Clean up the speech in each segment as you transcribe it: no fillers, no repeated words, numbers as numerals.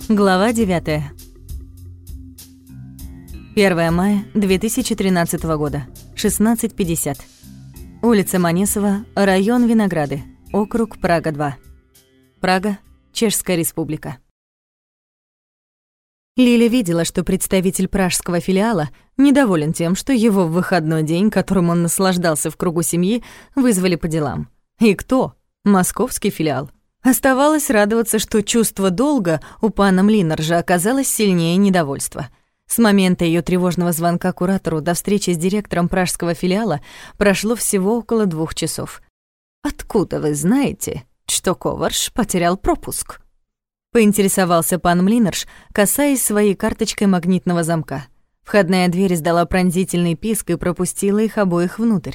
Глава 9. 1 мая 2013 года, 16:50. Улица Манесова, район Винограды, округ Прага-2. Прага, Чешская Республика. Лиля видела, что представитель пражского филиала недоволен тем, что его в выходной день, которым он наслаждался в кругу семьи, вызвали по делам. И кто? Московский филиал. Оставалось радоваться, что чувство долга у пана Млинаржа оказалось сильнее недовольства. С момента её тревожного звонка куратору до встречи с директором пражского филиала прошло всего около 2 часов. «Откуда вы знаете, что Коварш потерял пропуск?» — поинтересовался пан Млинарж, касаясь своей карточкой магнитного замка. Входная дверь издала пронзительный писк и пропустила их обоих внутрь.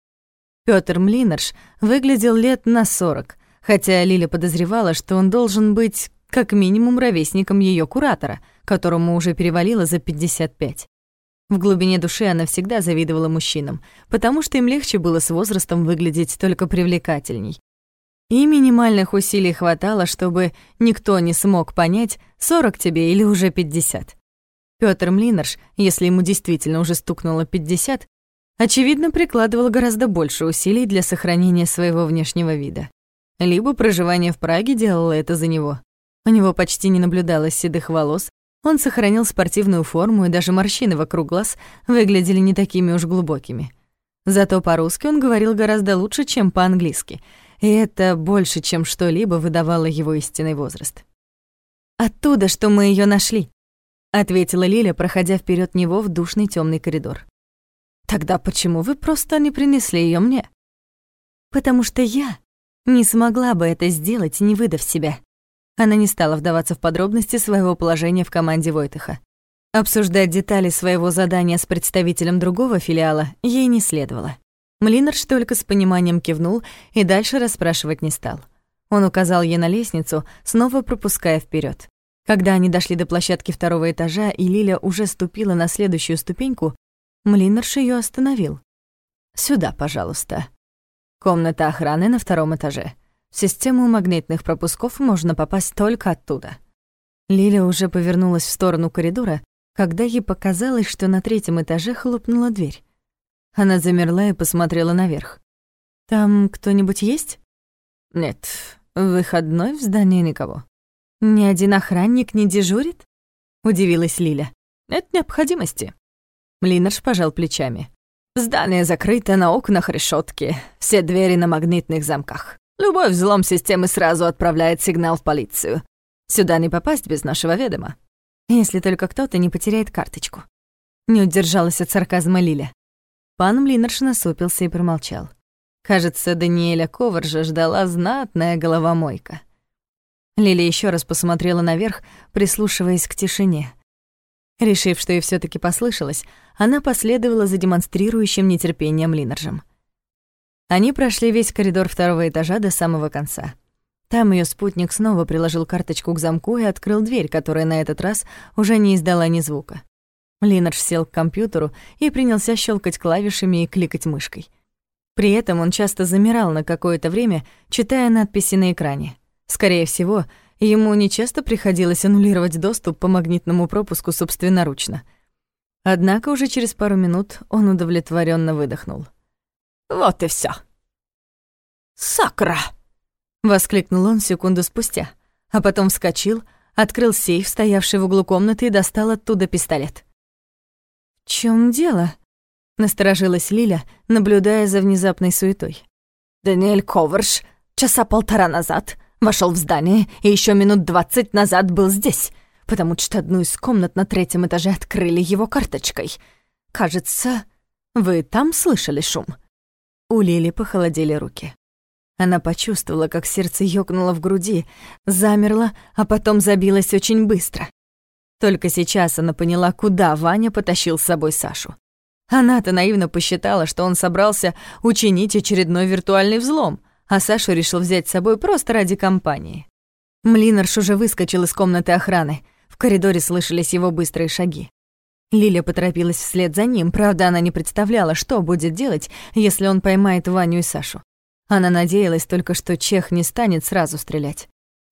Пётр Млинарж выглядел лет на 40, хотя Лиля подозревала, что он должен быть как минимум ровесником её куратора, которому уже перевалило за 55. В глубине души она всегда завидовала мужчинам, потому что им легче было с возрастом выглядеть только привлекательней. И минимальных усилий хватало, чтобы никто не смог понять, 40 тебе или уже 50. Пётр Млинарж, если ему действительно уже стукнуло 50, очевидно, прикладывал гораздо больше усилий для сохранения своего внешнего вида. Либо проживание в Праге делало это за него. У него почти не наблюдалось седых волос, он сохранил спортивную форму, и даже морщины вокруг глаз выглядели не такими уж глубокими. Зато по-русски он говорил гораздо лучше, чем по-английски, и это больше, чем что-либо выдавало его истинный возраст. «Оттуда, что мы её нашли», — ответила Лиля, проходя вперёд него в душный тёмный коридор. «Тогда почему вы просто не принесли её мне?» «Потому что я не смогла бы это сделать, не выдав себя». Она не стала вдаваться в подробности своего положения в команде Войтыха. Обсуждать детали своего задания с представителем другого филиала ей не следовало. Млинарж только с пониманием кивнул и дальше расспрашивать не стал. Он указал ей на лестницу, снова пропуская вперёд. Когда они дошли до площадки 2-го этажа, и Лиля уже ступила на следующую ступеньку, Млинарж её остановил. «Сюда, пожалуйста. Комната охраны на 2-м этаже. В систему магнитных пропусков можно попасть только оттуда». Лиля уже повернулась в сторону коридора, когда ей показалось, что на 3-м этаже хлопнула дверь. Она замерла и посмотрела наверх. «Там кто-нибудь есть?» «Нет, в выходной в здании никого». «Ни один охранник не дежурит?» — удивилась Лиля. «Нет необходимости». Млинарж пожал плечами. «Здание закрыто, на окнах решётки, все двери на магнитных замках. Любой взлом системы сразу отправляет сигнал в полицию. Сюда не попасть без нашего ведома. Если только кто-то не потеряет карточку». Не удержалась от сарказма Лиля. Пан Млинарж насупился и промолчал. Кажется, Даниэля Коваржа ждала знатная головомойка. Лиля ещё раз посмотрела наверх, прислушиваясь к тишине. Решив, что ей всё-таки послышалось, она последовала за демонстрирующим нетерпением Млинаржем. Они прошли весь коридор 2-го этажа до самого конца. Там её спутник снова приложил карточку к замку и открыл дверь, которая на этот раз уже не издала ни звука. Млинарж сел к компьютеру и принялся щелкать клавишами и кликать мышкой. При этом он часто замирал на какое-то время, читая надписи на экране. Скорее всего, ему нечасто приходилось аннулировать доступ по магнитному пропуску собственноручно. Однако уже через пару минут он удовлетворённо выдохнул. «Вот и всё». «Сакра!» — воскликнул он секунду спустя, а потом вскочил, открыл сейф, стоявший в углу комнаты, и достал оттуда пистолет. «В чём дело?» — насторожилась Лиля, наблюдая за внезапной суетой. «Даниэль Коварш часа 1,5 назад вошёл в здание и ещё минут 20 назад был здесь, потому что одну из комнат на 3-м этаже открыли его карточкой. Кажется, вы там слышали шум?» У Лили похолодели руки. Она почувствовала, как сердце ёкнуло в груди, замерло, а потом забилось очень быстро. Только сейчас она поняла, куда Ваня потащил с собой Сашу. Она-то наивно посчитала, что он собрался учинить очередной виртуальный взлом, а Сашу решил взять с собой просто ради компании. Млинарж уже выскочил из комнаты охраны. В коридоре слышались его быстрые шаги. Лиля поторопилась вслед за ним, правда, она не представляла, что будет делать, если он поймает Ваню и Сашу. Она надеялась только, что чех не станет сразу стрелять. В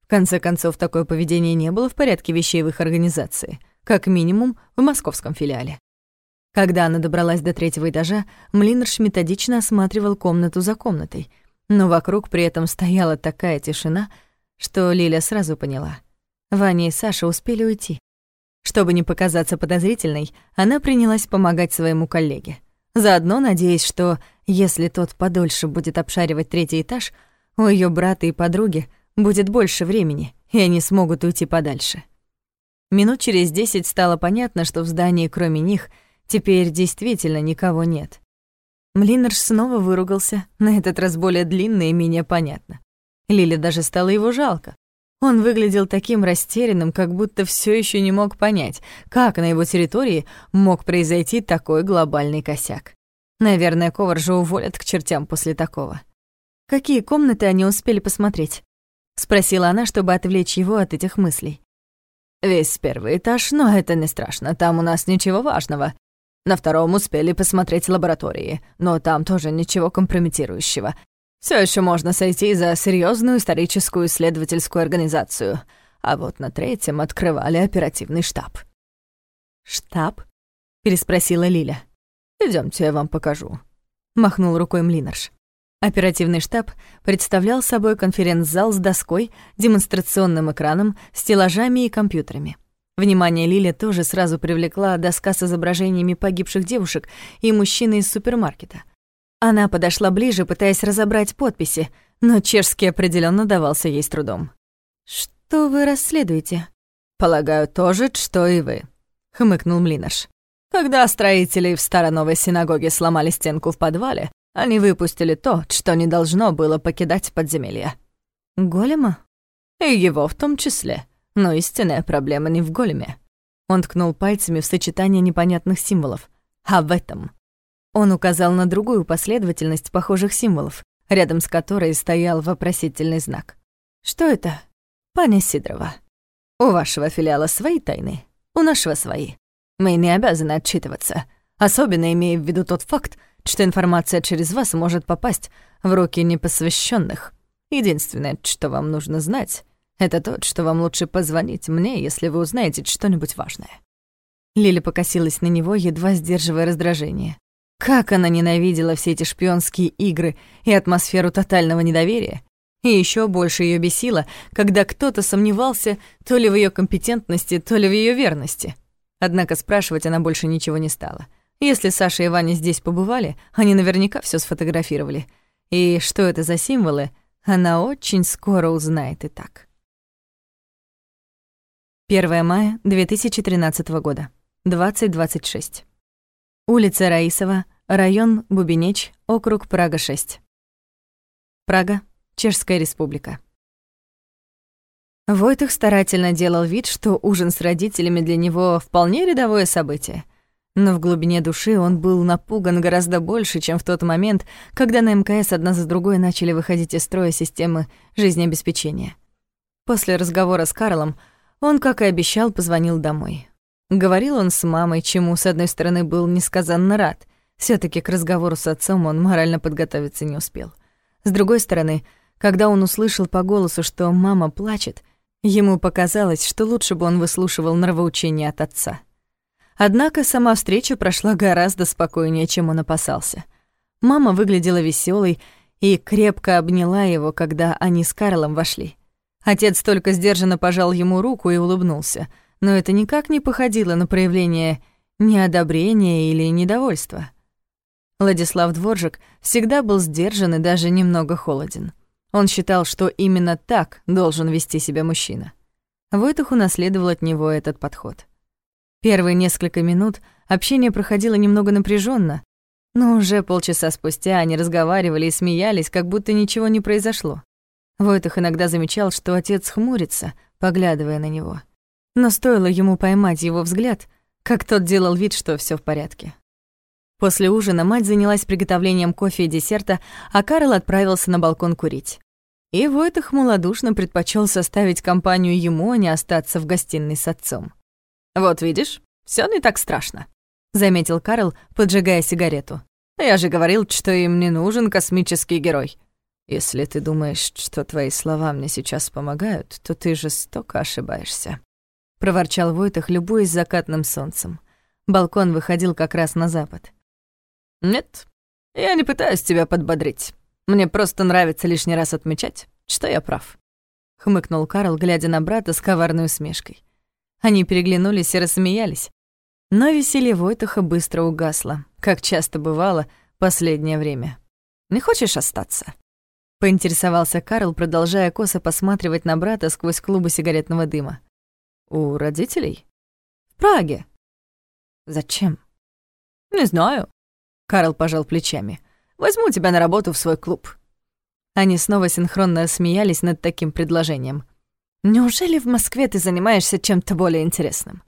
конце концов, такое поведение не было в порядке вещей в их организации, как минимум в московском филиале. Когда она добралась до 3-го этажа, Млинарш методично осматривал комнату за комнатой, но вокруг при этом стояла такая тишина, что Лиля сразу поняла. Ваня и Саша успели уйти. Чтобы не показаться подозрительной, она принялась помогать своему коллеге, заодно надеясь, что, если тот подольше будет обшаривать 3-й этаж, у её брата и подруги будет больше времени, и они смогут уйти подальше. Минут через 10 стало понятно, что в здании кроме них теперь действительно никого нет. Млинарш снова выругался, на этот раз более длинно и менее понятно. Лиле даже стало его жалко. Он выглядел таким растерянным, как будто всё ещё не мог понять, как на его территории мог произойти такой глобальный косяк. Наверное, Коваржа уволят к чертям после такого. «Какие комнаты они успели посмотреть?» — спросила она, чтобы отвлечь его от этих мыслей. «Весь 1-й этаж, но это не страшно, там у нас ничего важного. На 2-м успели посмотреть лаборатории, но там тоже ничего компрометирующего. Всё ещё можно сойти за серьёзную историческую исследовательскую организацию. А вот на 3-м открывали оперативный штаб». «Штаб?» — переспросила Лиля. «Идёмте, я вам покажу», — махнул рукой Млинарш. Оперативный штаб представлял собой конференц-зал с доской, демонстрационным экраном, стеллажами и компьютерами. Внимание Лили тоже сразу привлекла доска с изображениями погибших девушек и мужчины из супермаркета. Она подошла ближе, пытаясь разобрать подписи, но чешский определённо давался ей с трудом. «Что вы расследуете?» «Полагаю, то же, что и вы», — хмыкнул Млинарш. «Когда строители в Старо-Новой синагоге сломали стенку в подвале, они выпустили то, что не должно было покидать подземелье». «Голема?» «И его в том числе. Но истинная проблема не в големе». Он ткнул пальцами в сочетание непонятных символов. «А в этом». Он указал на другую последовательность похожих символов, рядом с которой стоял вопросительный знак. «Что это?» «Паня Сидорова, у вашего филиала свои тайны, у нашего свои. Мы не обязаны отчитываться, особенно имея в виду тот факт, что информация через вас может попасть в руки непосвященных. Единственное, что вам нужно знать, это то, что вам лучше позвонить мне, если вы узнаете что-нибудь важное». Лиля покосилась на него, едва сдерживая раздражение. Как она ненавидела все эти шпионские игры и атмосферу тотального недоверия. И ещё больше её бесило, когда кто-то сомневался то ли в её компетентности, то ли в её верности. Однако спрашивать она больше ничего не стала. Если Саша и Ваня здесь побывали, они наверняка всё сфотографировали. И что это за символы, она очень скоро узнает и так. 1 мая 2013 года, 20:26. Улица Раисова, район Бубенеч, округ Прага-6. Прага, Чешская Республика. Войтых старательно делал вид, что ужин с родителями для него вполне рядовое событие. Но в глубине души он был напуган гораздо больше, чем в тот момент, когда на МКС одна за другой начали выходить из строя системы жизнеобеспечения. После разговора с Карлом он, как и обещал, позвонил домой. Говорил он с мамой, чему, с одной стороны, был несказанно рад. Всё-таки к разговору с отцом он морально подготовиться не успел. С другой стороны, когда он услышал по голосу, что мама плачет, ему показалось, что лучше бы он выслушивал нравоучения от отца. Однако сама встреча прошла гораздо спокойнее, чем он опасался. Мама выглядела весёлой и крепко обняла его, когда они с Карлом вошли. Отец только сдержанно пожал ему руку и улыбнулся, но это никак не походило на проявление неодобрения или недовольства. Владислав Дворжик всегда был сдержан и даже немного холоден. Он считал, что именно так должен вести себя мужчина. Войтых унаследовал от него этот подход. Первые несколько минут общение проходило немного напряженно, но уже полчаса спустя они разговаривали и смеялись, как будто ничего не произошло. Войтых иногда замечал, что отец хмурится, поглядывая на него. Но стоило ему поймать его взгляд, как тот делал вид, что всё в порядке. После ужина мать занялась приготовлением кофе и десерта, а Карл отправился на балкон курить. И Войтых малодушно предпочёл составить компанию ему, а не остаться в гостиной с отцом. «Вот видишь, всё не так страшно», — заметил Карл, поджигая сигарету. «Я же говорил, что им не нужен космический герой. Если ты думаешь, что твои слова мне сейчас помогают, то ты жестоко ошибаешься», — проворчал Войтах, любуясь закатным солнцем. Балкон выходил как раз на запад. «Нет, я не пытаюсь тебя подбодрить. Мне просто нравится лишний раз отмечать, что я прав», — хмыкнул Карл, глядя на брата с коварной усмешкой. Они переглянулись и рассмеялись. Но веселье Войтаха быстро угасло, как часто бывало последнее время. «Не хочешь остаться?» — поинтересовался Карл, продолжая косо посматривать на брата сквозь клубы сигаретного дыма. «У родителей?» «В Праге». «Зачем?» «Не знаю». Карл пожал плечами. «Возьму тебя на работу в свой клуб». Они снова синхронно смеялись над таким предложением. «Неужели в Москве ты занимаешься чем-то более интересным?»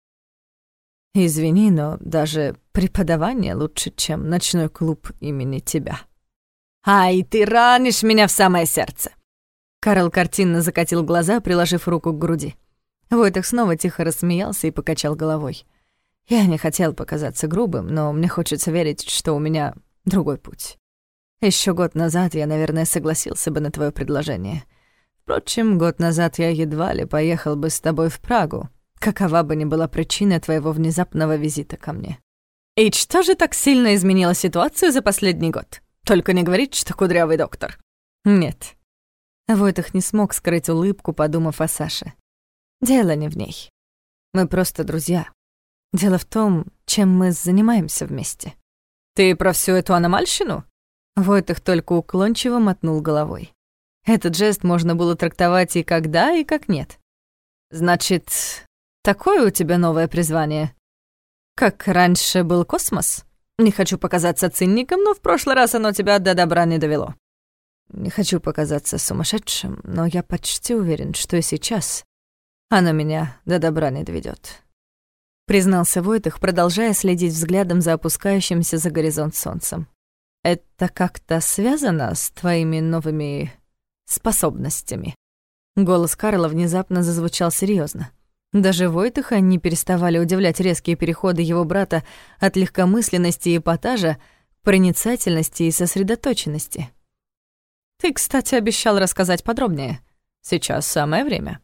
«Извини, но даже преподавание лучше, чем ночной клуб имени тебя». «Ай, ты ранишь меня в самое сердце!» Карл картинно закатил глаза, приложив руку к груди. Войтах снова тихо рассмеялся и покачал головой. «Я не хотел показаться грубым, но мне хочется верить, что у меня другой путь. Еще год назад я, наверное, согласился бы на твое предложение. Впрочем, год назад я едва ли поехал бы с тобой в Прагу, какова бы ни была причина твоего внезапного визита ко мне». «И что же так сильно изменило ситуацию за последний год? Только не говорить, что кудрявый доктор». «Нет». Войтах не смог скрыть улыбку, подумав о Саше. «Дело не в ней. Мы просто друзья. Дело в том, чем мы занимаемся вместе». «Ты про всю эту аномальщину?» Войтах только уклончиво мотнул головой. Этот жест можно было трактовать и как да, и как нет. «Значит, такое у тебя новое призвание? Как раньше был космос? Не хочу показаться циником, но в прошлый раз оно тебя до добра не довело». «Не хочу показаться сумасшедшим, но я почти уверен, что и сейчас оно меня до добра не доведёт», — признался Войтах, продолжая следить взглядом за опускающимся за горизонт солнцем. «Это как-то связано с твоими новыми способностями?» Голос Карла внезапно зазвучал серьёзно. Даже Войтаха не переставали удивлять резкие переходы его брата от легкомысленности и эпатажа к проницательности и сосредоточенности. «Ты, кстати, обещал рассказать подробнее. Сейчас самое время».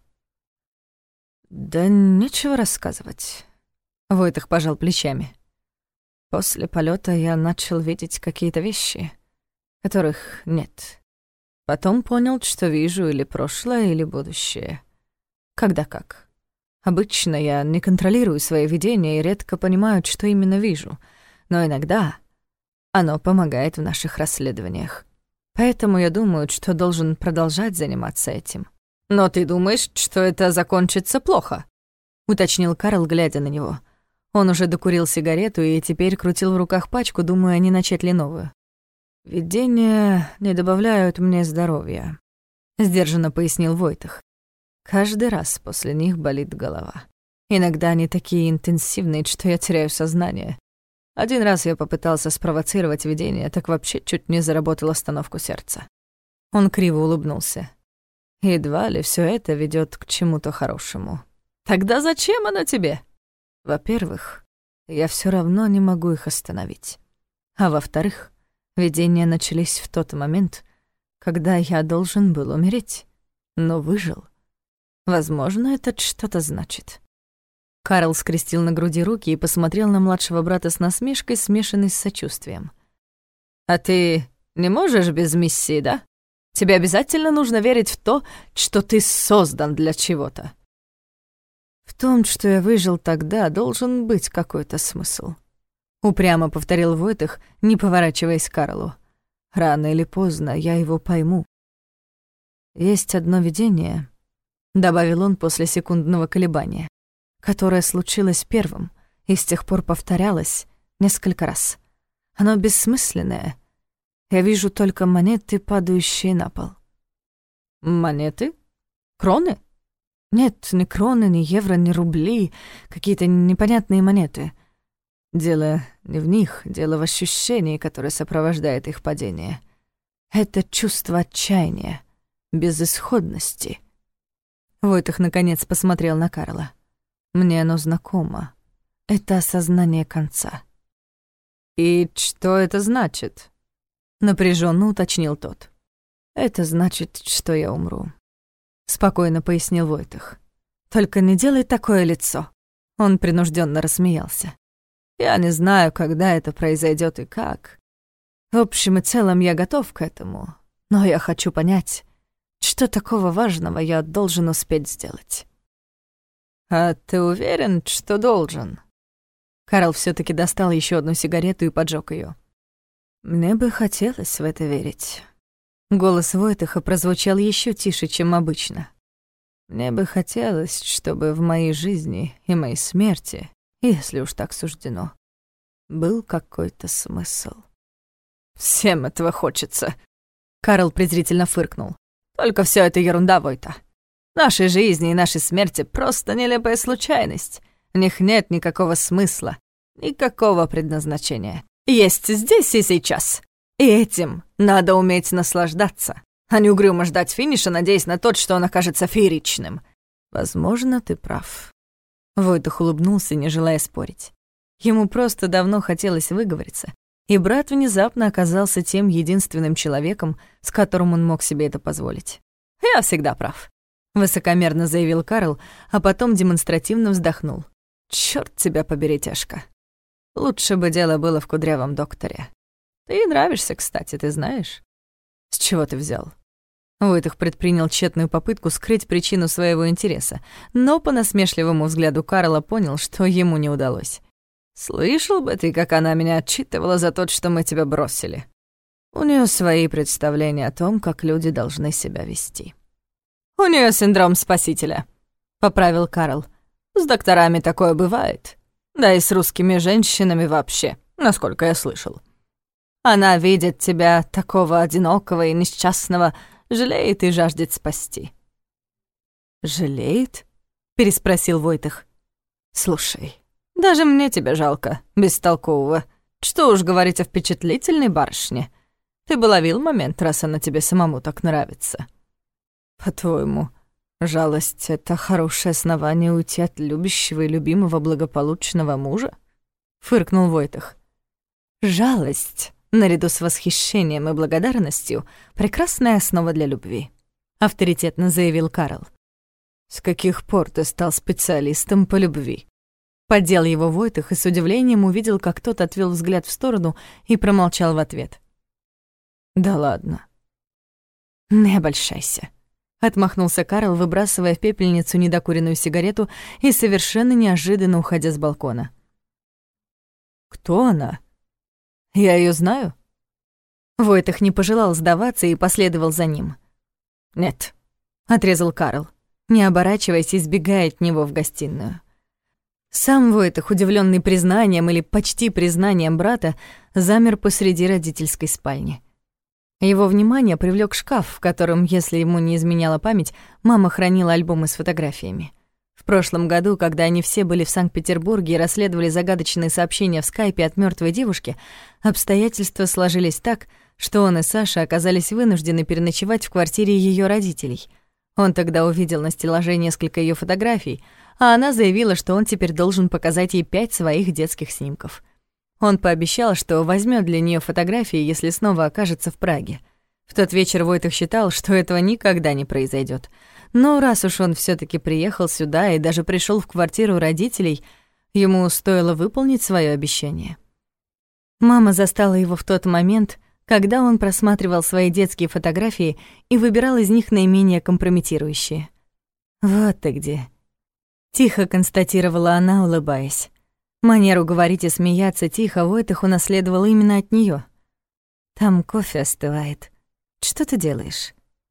«Да нечего рассказывать», — Войтах пожал плечами. «После полета я начал видеть какие-то вещи, которых нет. Потом понял, что вижу или прошлое, или будущее. Когда как. Обычно я не контролирую свои видения и редко понимаю, что именно вижу, но иногда оно помогает в наших расследованиях. Поэтому я думаю, что должен продолжать заниматься этим». «Но ты думаешь, что это закончится плохо?» — уточнил Карл, глядя на него. Он уже докурил сигарету и теперь крутил в руках пачку, думая, не начать ли новую. «Видения не добавляют мне здоровья», — сдержанно пояснил Войтах. «Каждый раз после них болит голова. Иногда они такие интенсивные, что я теряю сознание. Один раз я попытался спровоцировать видение, так вообще чуть не заработал остановку сердца». Он криво улыбнулся. «Едва ли всё это ведёт к чему-то хорошему». «Тогда зачем оно тебе?» «Во-первых, я всё равно не могу их остановить. А во-вторых, видения начались в тот момент, когда я должен был умереть, но выжил. Возможно, это что-то значит». Карл скрестил на груди руки и посмотрел на младшего брата с насмешкой, смешанной с сочувствием. «А ты не можешь без миссии, да? Тебе обязательно нужно верить в то, что ты создан для чего-то». «В том, что я выжил тогда, должен быть какой-то смысл», — упрямо повторил Войтах, не поворачиваясь к Карлу. «Рано или поздно я его пойму». «Есть одно видение», — добавил он после секундного колебания, «которое случилось первым и с тех пор повторялось несколько раз. Оно бессмысленное. Я вижу только монеты, падающие на пол». «Монеты? Кроны?» «Нет, ни кроны, ни евро, ни рубли, какие-то непонятные монеты. Дело не в них, дело в ощущении, которое сопровождает их падение. Это чувство отчаяния, безысходности». Войтах наконец посмотрел на Карла. «Мне оно знакомо. Это осознание конца». «И что это значит?» — напряженно уточнил тот. Это значит, что я умру», — спокойно пояснил Войтых. «Только не делай такое лицо». Он принужденно рассмеялся. «Я не знаю, когда это произойдет и как. В общем и целом я готов к этому, но я хочу понять, что такого важного я должен успеть сделать». «А ты уверен, что должен?» Карл все-таки достал еще одну сигарету и поджег ее. «Мне бы хотелось в это верить». Голос Войтыха прозвучал еще тише, чем обычно. «Мне бы хотелось, чтобы в моей жизни и моей смерти, если уж так суждено, был какой-то смысл». «Всем этого хочется», — Карл презрительно фыркнул. «Только все это ерунда, Войта. Наши жизни и наши смерти — просто нелепая случайность. В них нет никакого смысла, никакого предназначения. Есть здесь и сейчас. И этим надо уметь наслаждаться, а не угрюмо ждать финиша, надеясь на то, что он окажется фееричным». «Возможно, ты прав». Войтых улыбнулся, не желая спорить. Ему просто давно хотелось выговориться, и брат внезапно оказался тем единственным человеком, с которым он мог себе это позволить. «Я всегда прав», — высокомерно заявил Карл, а потом демонстративно вздохнул. «Чёрт тебя побери, Тяжка. Лучше бы дело было в кудрявом докторе. Ты ей нравишься, кстати, ты знаешь?» «С чего ты взял?» Войтых предпринял тщетную попытку скрыть причину своего интереса, но по насмешливому взгляду Карла понял, что ему не удалось. «Слышал бы ты, как она меня отчитывала за то, что мы тебя бросили. У неё свои представления о том, как люди должны себя вести». «У неё синдром спасителя», — поправил Карл. «С докторами такое бывает. Да и с русскими женщинами вообще, насколько я слышал. Она видит тебя такого одинокого и несчастного, жалеет и жаждет спасти». «Жалеет?» — переспросил Войтых. «Слушай, даже мне тебя жалко, бестолкового. Что уж говорить о впечатлительной барышне. Ты бы ловил момент, раз она тебе самому так нравится». «По-твоему, жалость — это хорошее основание уйти от любящего и любимого благополучного мужа?» — фыркнул Войтых. «Жалость, наряду с восхищением и благодарностью, прекрасная основа для любви», — авторитетно заявил Карл. «С каких пор ты стал специалистом по любви?» Поддел его Войтых и с удивлением увидел, как тот отвел взгляд в сторону и промолчал в ответ. «Да ладно». «Не обольщайся», — отмахнулся Карл, выбрасывая в пепельницу недокуренную сигарету и совершенно неожиданно уходя с балкона. «Кто она? Я её знаю?» Войтых не пожелал сдаваться и последовал за ним. «Нет», — отрезал Карл, не оборачиваясь и сбегая от него в гостиную. Сам Войтых, удивлённый признанием или почти признанием брата, замер посреди родительской спальни. Его внимание привлёк шкаф, в котором, если ему не изменяла память, мама хранила альбомы с фотографиями. В прошлом году, когда они все были в Санкт-Петербурге и расследовали загадочные сообщения в скайпе от мёртвой девушки, обстоятельства сложились так, что он и Саша оказались вынуждены переночевать в квартире её родителей. Он тогда увидел на стеллаже несколько её фотографий, а она заявила, что он теперь должен показать ей 5 своих детских снимков. Он пообещал, что возьмёт для неё фотографии, если снова окажется в Праге. В тот вечер Войтых считал, что этого никогда не произойдёт. Но раз уж он всё-таки приехал сюда и даже пришёл в квартиру родителей, ему стоило выполнить своё обещание. Мама застала его в тот момент, когда он просматривал свои детские фотографии и выбирал из них наименее компрометирующие. «Вот ты где», — тихо констатировала она, улыбаясь. Манеру говорить и смеяться тихо Войтых унаследовал именно от неё. «Там кофе остывает. Что ты делаешь?»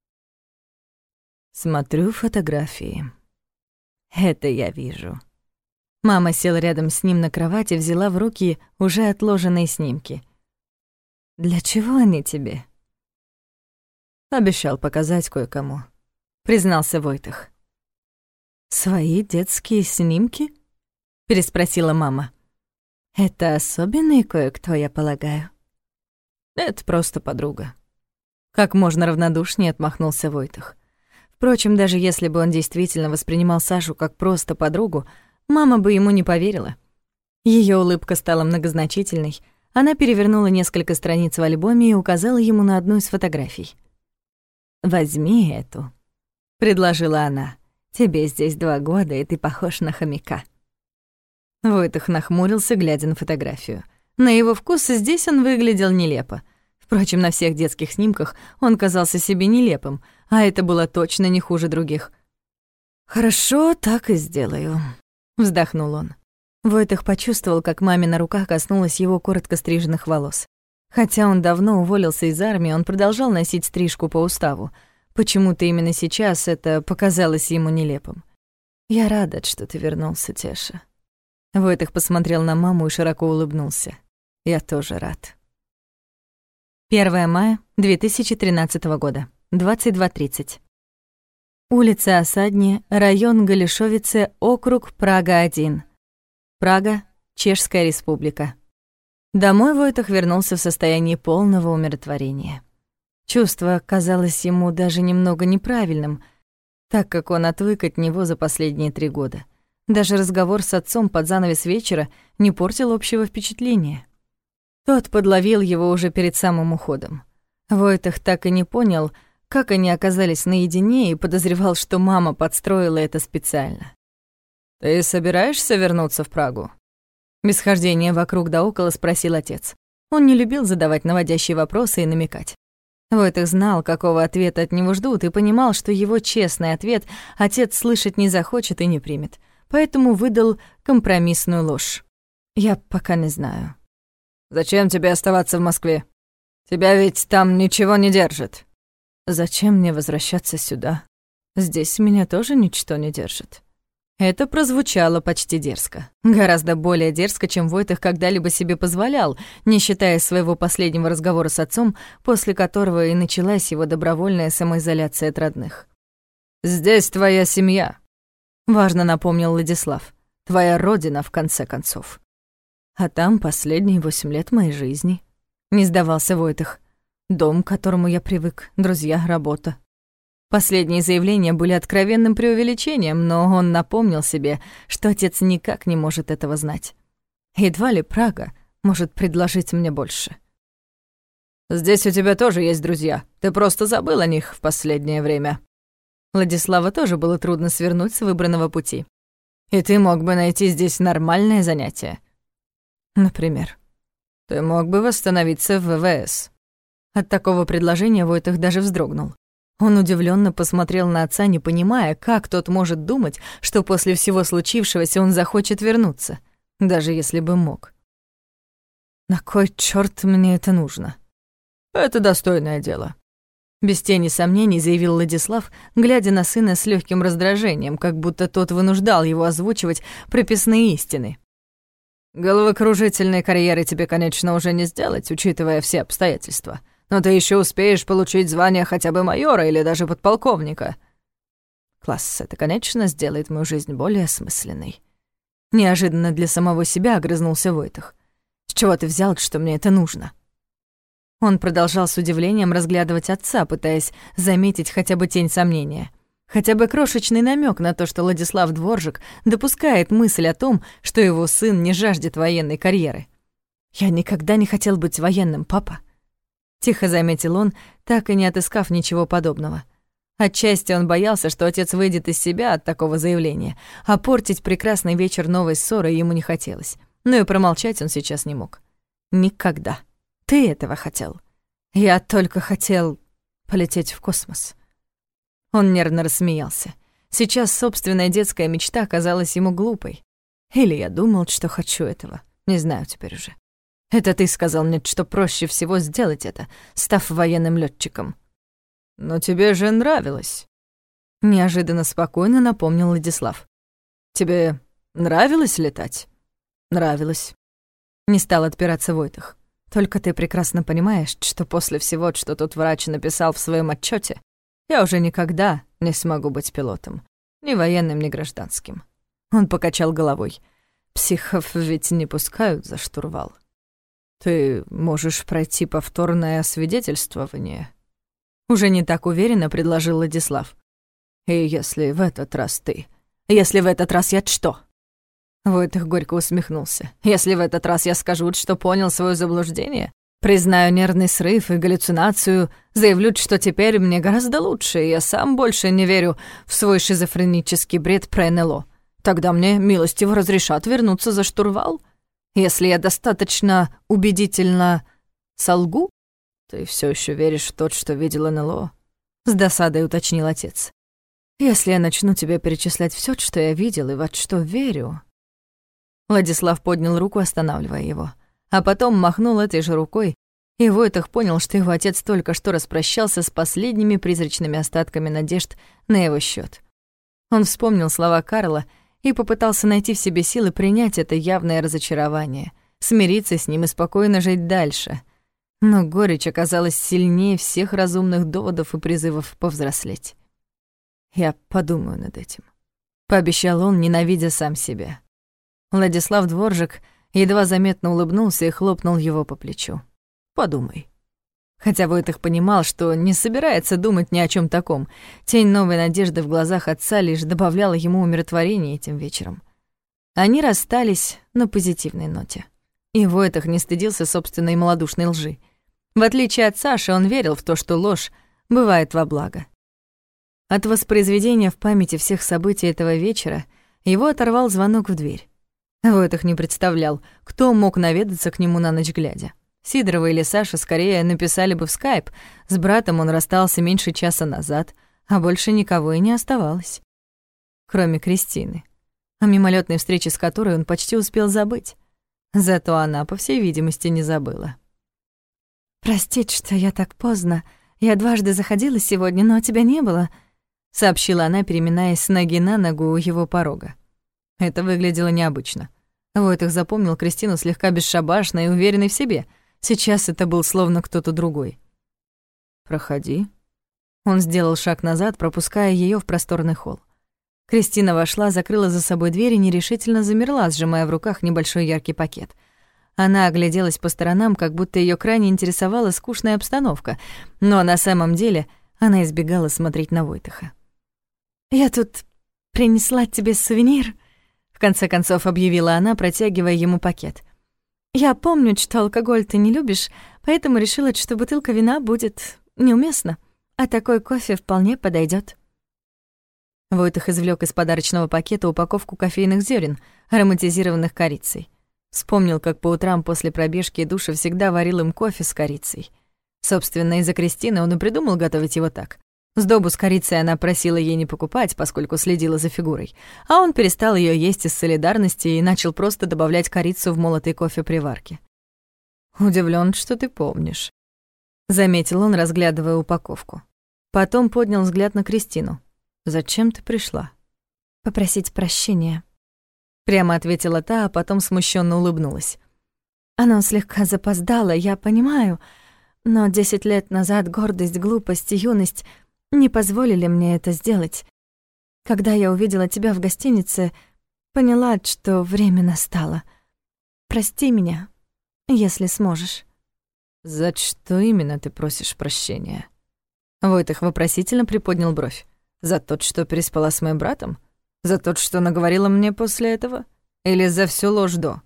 «Смотрю фотографии». «Это я вижу». Мама села рядом с ним на кровати и взяла в руки уже отложенные снимки. «Для чего они тебе?» «Обещал показать кое-кому», — признался Войтых. «Свои детские снимки?» — переспросила мама. «Это особенный кое-кто, я полагаю?» «Это просто подруга». Как можно равнодушнее отмахнулся Войтых. Впрочем, даже если бы он действительно воспринимал Сашу как просто подругу, мама бы ему не поверила. Её улыбка стала многозначительной. Она перевернула несколько страниц в альбоме и указала ему на одну из фотографий. «Возьми эту», — предложила она. «Тебе здесь 2 года, и ты похож на хомяка». Войтых нахмурился, глядя на фотографию. На его вкус здесь он выглядел нелепо. Впрочем, на всех детских снимках он казался себе нелепым, а это было точно не хуже других. «Хорошо, так и сделаю», — вздохнул он. Войтых почувствовал, как мамина рука коснулась его коротко стриженных волос. Хотя он давно уволился из армии, он продолжал носить стрижку по уставу. Почему-то именно сейчас это показалось ему нелепым. «Я рада, что ты вернулся, Теша». Войтых посмотрел на маму и широко улыбнулся. «Я тоже рад». 1 мая 2013 года, 22:30. Улица Осадни, район Галишовице, округ Прага-1. Прага, Чешская Республика. Домой Войтых вернулся в состоянии полного умиротворения. Чувство казалось ему даже немного неправильным, так как он отвык от него за последние 3 года. Даже разговор с отцом под занавес вечера не портил общего впечатления. Тот подловил его уже перед самым уходом. Войтых так и не понял, как они оказались наедине, и подозревал, что мама подстроила это специально. «Ты собираешься вернуться в Прагу?» Без хождения вокруг да около спросил отец. Он не любил задавать наводящие вопросы и намекать. Войтых знал, какого ответа от него ждут, и понимал, что его честный ответ отец слышать не захочет и не примет. Поэтому выдал компромиссную ложь. «Я пока не знаю». «Зачем тебе оставаться в Москве? Тебя ведь там ничего не держит». «Зачем мне возвращаться сюда? Здесь меня тоже ничто не держит». Это прозвучало почти дерзко. Гораздо более дерзко, чем Войтых когда-либо себе позволял, не считая своего последнего разговора с отцом, после которого и началась его добровольная самоизоляция от родных. «Здесь твоя семья», — важно напомнил Владислав. «Твоя родина, в конце концов». «А там последние 8 лет моей жизни», — не сдавался Войтых. «Дом, к которому я привык, друзья, работа». Последние заявления были откровенным преувеличением, но он напомнил себе, что отец никак не может этого знать. Едва ли Прага может предложить мне больше. «Здесь у тебя тоже есть друзья. Ты просто забыл о них в последнее время». Владислава тоже было трудно свернуть с выбранного пути. «И ты мог бы найти здесь нормальное занятие. Например, ты мог бы восстановиться в ВВС». От такого предложения Войтых даже вздрогнул. Он удивленно посмотрел на отца, не понимая, как тот может думать, что после всего случившегося он захочет вернуться, даже если бы мог. «На кой чёрт мне это нужно?» «Это достойное дело», — без тени сомнений заявил Владислав, глядя на сына с легким раздражением, как будто тот вынуждал его озвучивать прописные истины. «Головокружительной карьеры тебе, конечно, уже не сделать, учитывая все обстоятельства. Но ты еще успеешь получить звание хотя бы майора или даже подполковника. Класс, это, конечно, сделает мою жизнь более осмысленной». Неожиданно для самого себя огрызнулся Войтых. «С чего ты взял, что мне это нужно?» Он продолжал с удивлением разглядывать отца, пытаясь заметить хотя бы тень сомнения. Хотя бы крошечный намек на то, что Владислав Дворжик допускает мысль о том, что его сын не жаждет военной карьеры. «Я никогда не хотел быть военным, папа», — тихо заметил он, так и не отыскав ничего подобного. Отчасти он боялся, что отец выйдет из себя от такого заявления, а портить прекрасный вечер новой ссоры ему не хотелось. Но и промолчать он сейчас не мог. «Никогда. Ты этого хотел. Я только хотел полететь в космос». Он нервно рассмеялся. Сейчас собственная детская мечта казалась ему глупой. Или я думал, что хочу этого. Не знаю теперь уже. Это ты сказал мне, что проще всего сделать это, став военным летчиком. «Но тебе же нравилось», — неожиданно спокойно напомнил Владислав. «Тебе нравилось летать?» «Нравилось». Не стал отпираться Войтых. «Только ты прекрасно понимаешь, что после всего, что тут врач написал в своем отчете, я уже никогда не смогу быть пилотом. Ни военным, ни гражданским». Он покачал головой. «Психов ведь не пускают за штурвал». «Ты можешь пройти повторное освидетельствование», — уже не так уверенно предложил Владислав. «И если в этот раз ты... Если в этот раз я что?» Войтых горько усмехнулся. «Если в этот раз я скажу, что понял свое заблуждение, Признаю нервный срыв и галлюцинацию, заявлю, что теперь мне гораздо лучше, и я сам больше не верю в свой шизофренический бред про НЛО. Тогда мне милостиво разрешат вернуться за штурвал. Если я достаточно убедительно солгу, ты все еще веришь в то, что видел НЛО? С досадой уточнил отец. Если я начну тебе перечислять все, что я видел и во что верю... Владислав поднял руку, останавливая его, а потом махнул этой же рукой, и Войтах понял, что его отец только что распрощался с последними призрачными остатками надежд на его счет. Он вспомнил слова Карла и попытался найти в себе силы принять это явное разочарование, смириться с ним и спокойно жить дальше. Но горечь оказалась сильнее всех разумных доводов и призывов повзрослеть. «Я подумаю над этим», — пообещал он, ненавидя сам себя. Владислав Дворжик едва заметно улыбнулся и хлопнул его по плечу. «Подумай». Хотя Войтах понимал, что не собирается думать ни о чем таком, тень новой надежды в глазах отца лишь добавляла ему умиротворения этим вечером. Они расстались на позитивной ноте. И Войтах не стыдился собственной малодушной лжи. В отличие от Саши, он верил в то, что ложь бывает во благо. От воспроизведения в памяти всех событий этого вечера его оторвал звонок в дверь. Войтах не представлял, кто мог наведаться к нему на ночь глядя. Сидорова или Саша скорее написали бы в скайп. С братом он расстался меньше часа назад, а больше никого и не оставалось. Кроме Кристины, о мимолетной встрече с которой он почти успел забыть. Зато она, по всей видимости, не забыла. «Простите, что я так поздно. Я дважды заходила сегодня, но тебя не было», — сообщила она, переминаясь с ноги на ногу у его порога. Это выглядело необычно. Войтах запомнил Кристину слегка бесшабашной и уверенной в себе. Сейчас это был словно кто-то другой. «Проходи». Он сделал шаг назад, пропуская её в просторный холл. Кристина вошла, закрыла за собой дверь и нерешительно замерла, сжимая в руках небольшой яркий пакет. Она огляделась по сторонам, как будто её крайне интересовала скучная обстановка, но на самом деле она избегала смотреть на Войтаха. «Я тут принесла тебе сувенир», — в конце концов объявила она, протягивая ему пакет. «Я помню, что алкоголь ты не любишь, поэтому решила, что бутылка вина будет неуместна, а такой кофе вполне подойдёт». Войтах извлёк из подарочного пакета упаковку кофейных зёрен, ароматизированных корицей. Вспомнил, как по утрам после пробежки и душа всегда варил им кофе с корицей. Собственно, из-за Кристины он и придумал готовить его так. Сдобу с корицей она просила ей не покупать, поскольку следила за фигурой, а он перестал её есть из солидарности и начал просто добавлять корицу в молотый кофе при варке. «Удивлён, что ты помнишь», — заметил он, разглядывая упаковку. Потом поднял взгляд на Кристину. «Зачем ты пришла?» «Попросить прощения», — прямо ответила та, а потом смущённо улыбнулась. «Оно слегка запоздало, я понимаю, но 10 лет назад гордость, глупость и юность не позволили мне это сделать. Когда я увидела тебя в гостинице, поняла, что время настало. Прости меня, если сможешь». «За что именно ты просишь прощения?» Войтах вопросительно приподнял бровь. «За тот, что переспала с моим братом? За тот, что наговорила мне после этого? Или за всю ложь до?»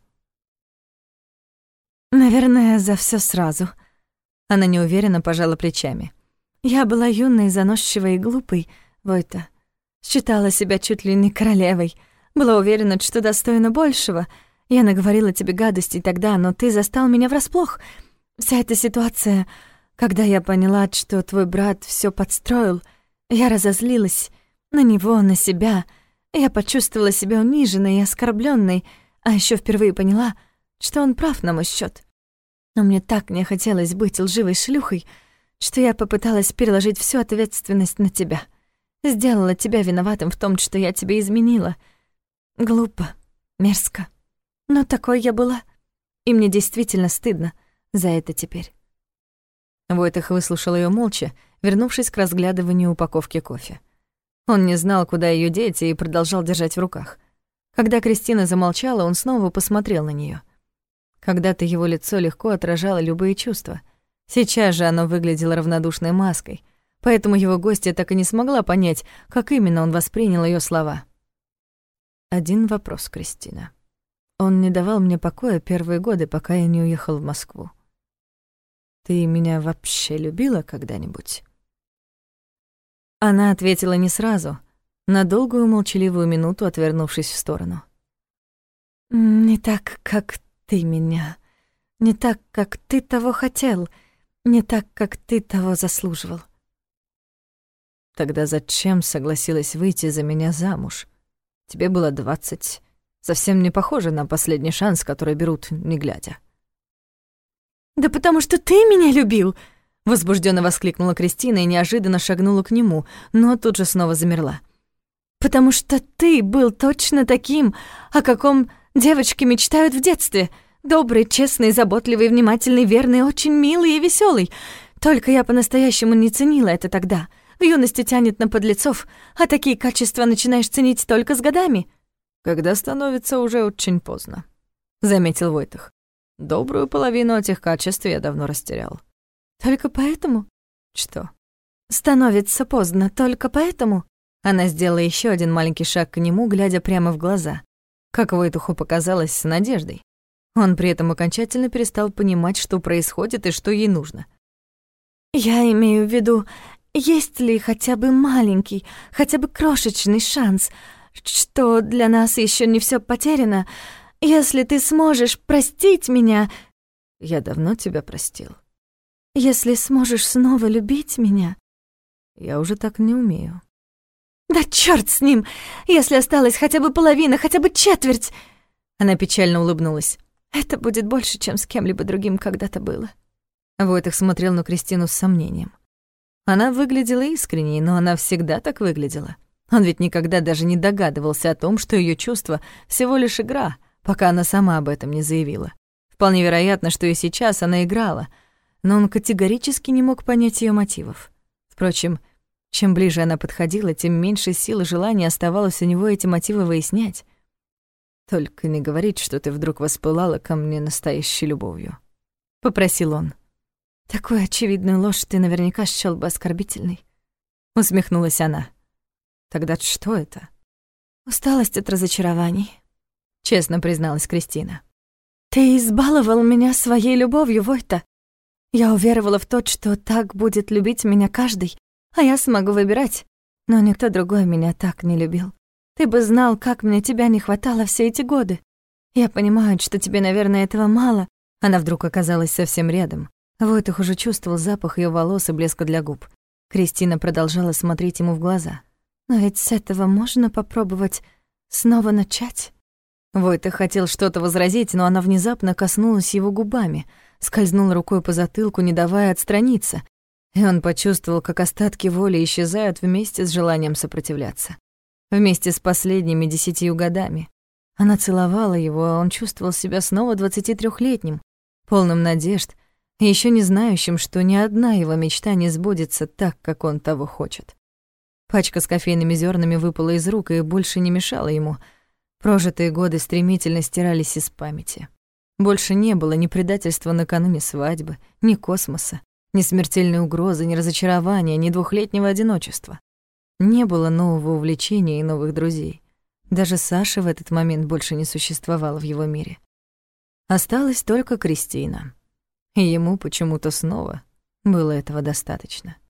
«Наверное, за всё сразу». Она неуверенно пожала плечами. «Я была юной, заносчивой и глупой, Войта. Считала себя чуть ли не королевой. Была уверена, что достойна большего. Я наговорила тебе гадостей тогда, но ты застал меня врасплох. Вся эта ситуация, когда я поняла, что твой брат всё подстроил, я разозлилась на него, на себя. Я почувствовала себя униженной и оскорблённой, а ещё впервые поняла, что он прав на мой счёт. Но мне так не хотелось быть лживой шлюхой, что я попыталась переложить всю ответственность на тебя. Сделала тебя виноватым в том, что я тебе изменила. Глупо, мерзко. Но такой я была, и мне действительно стыдно за это теперь». Войтах выслушал её молча, вернувшись к разглядыванию упаковки кофе. Он не знал, куда её деть, и продолжал держать в руках. Когда Кристина замолчала, он снова посмотрел на неё. Когда-то его лицо легко отражало любые чувства. Сейчас же оно выглядело равнодушной маской, поэтому его гостья так и не смогла понять, как именно он воспринял её слова. «Один вопрос, Кристина. Он не давал мне покоя первые годы, пока я не уехал в Москву. Ты меня вообще любила когда-нибудь?» Она ответила не сразу, на долгую молчаливую минуту отвернувшись в сторону. «Не так, как ты меня. Не так, как ты того хотел. Не так, как ты того заслуживал». «Тогда зачем согласилась выйти за меня замуж? Тебе было 20. Совсем не похоже на последний шанс, который берут, не глядя». «Да потому что ты меня любил!» Возбужденно воскликнула Кристина и неожиданно шагнула к нему, но тут же снова замерла. «Потому что ты был точно таким, о каком девочки мечтают в детстве. Добрый, честный, заботливый, внимательный, верный, очень милый и веселый. Только я по-настоящему не ценила это тогда. В юности тянет на подлецов, а такие качества начинаешь ценить только с годами». «Когда становится уже очень поздно», — заметил Войтых. «Добрую половину этих качеств я давно растерял». «Только поэтому?» «Что?» «Становится поздно, только поэтому?» Она сделала еще один маленький шаг к нему, глядя прямо в глаза. Как Войтуху показалось, с надеждой. Он при этом окончательно перестал понимать, что происходит и что ей нужно. «Я имею в виду, есть ли хотя бы маленький, хотя бы крошечный шанс, что для нас еще не все потеряно, если ты сможешь простить меня...» «Я давно тебя простил». «Если сможешь снова любить меня...» «Я уже так не умею». «Да чёрт с ним! Если осталась хотя бы половина, хотя бы четверть...» Она печально улыбнулась. «Это будет больше, чем с кем-либо другим когда-то было». Войтых смотрел на Кристину с сомнением. Она выглядела искренней, но она всегда так выглядела. Он ведь никогда даже не догадывался о том, что её чувство всего лишь игра, пока она сама об этом не заявила. Вполне вероятно, что и сейчас она играла, но он категорически не мог понять её мотивов. Впрочем, чем ближе она подходила, тем меньше сил и желания оставалось у него эти мотивы выяснять. «Только не говорить, что ты вдруг воспылала ко мне настоящей любовью», — попросил он. «Такую очевидную ложь ты наверняка счёл бы оскорбительной», — усмехнулась она. «Тогда что это?» «Усталость от разочарований», — честно призналась Кристина. «Ты избаловал меня своей любовью, Войта. Я уверовала в то, что так будет любить меня каждый, а я смогу выбирать. Но никто другой меня так не любил. Ты бы знал, как мне тебя не хватало все эти годы. Я понимаю, что тебе, наверное, этого мало». Она вдруг оказалась совсем рядом. Войтых уже чувствовал запах её волос и блеска для губ. Кристина продолжала смотреть ему в глаза. «Но ведь с этого можно попробовать снова начать». Войтых хотел что-то возразить, но она внезапно коснулась его губами, скользнула рукой по затылку, не давая отстраниться, и он почувствовал, как остатки воли исчезают вместе с желанием сопротивляться. Вместе с последними 10 годами. Она целовала его, а он чувствовал себя снова 23-летним, полным надежд, и ещё не знающим, что ни одна его мечта не сбудется так, как он того хочет. Пачка с кофейными зернами выпала из рук и больше не мешала ему. Прожитые годы стремительно стирались из памяти. Больше не было ни предательства накануне свадьбы, ни космоса, ни смертельной угрозы, ни разочарования, ни 2-летнего одиночества. Не было нового увлечения и новых друзей. Даже Саша в этот момент больше не существовала в его мире. Осталась только Кристина. И ему почему-то снова было этого достаточно.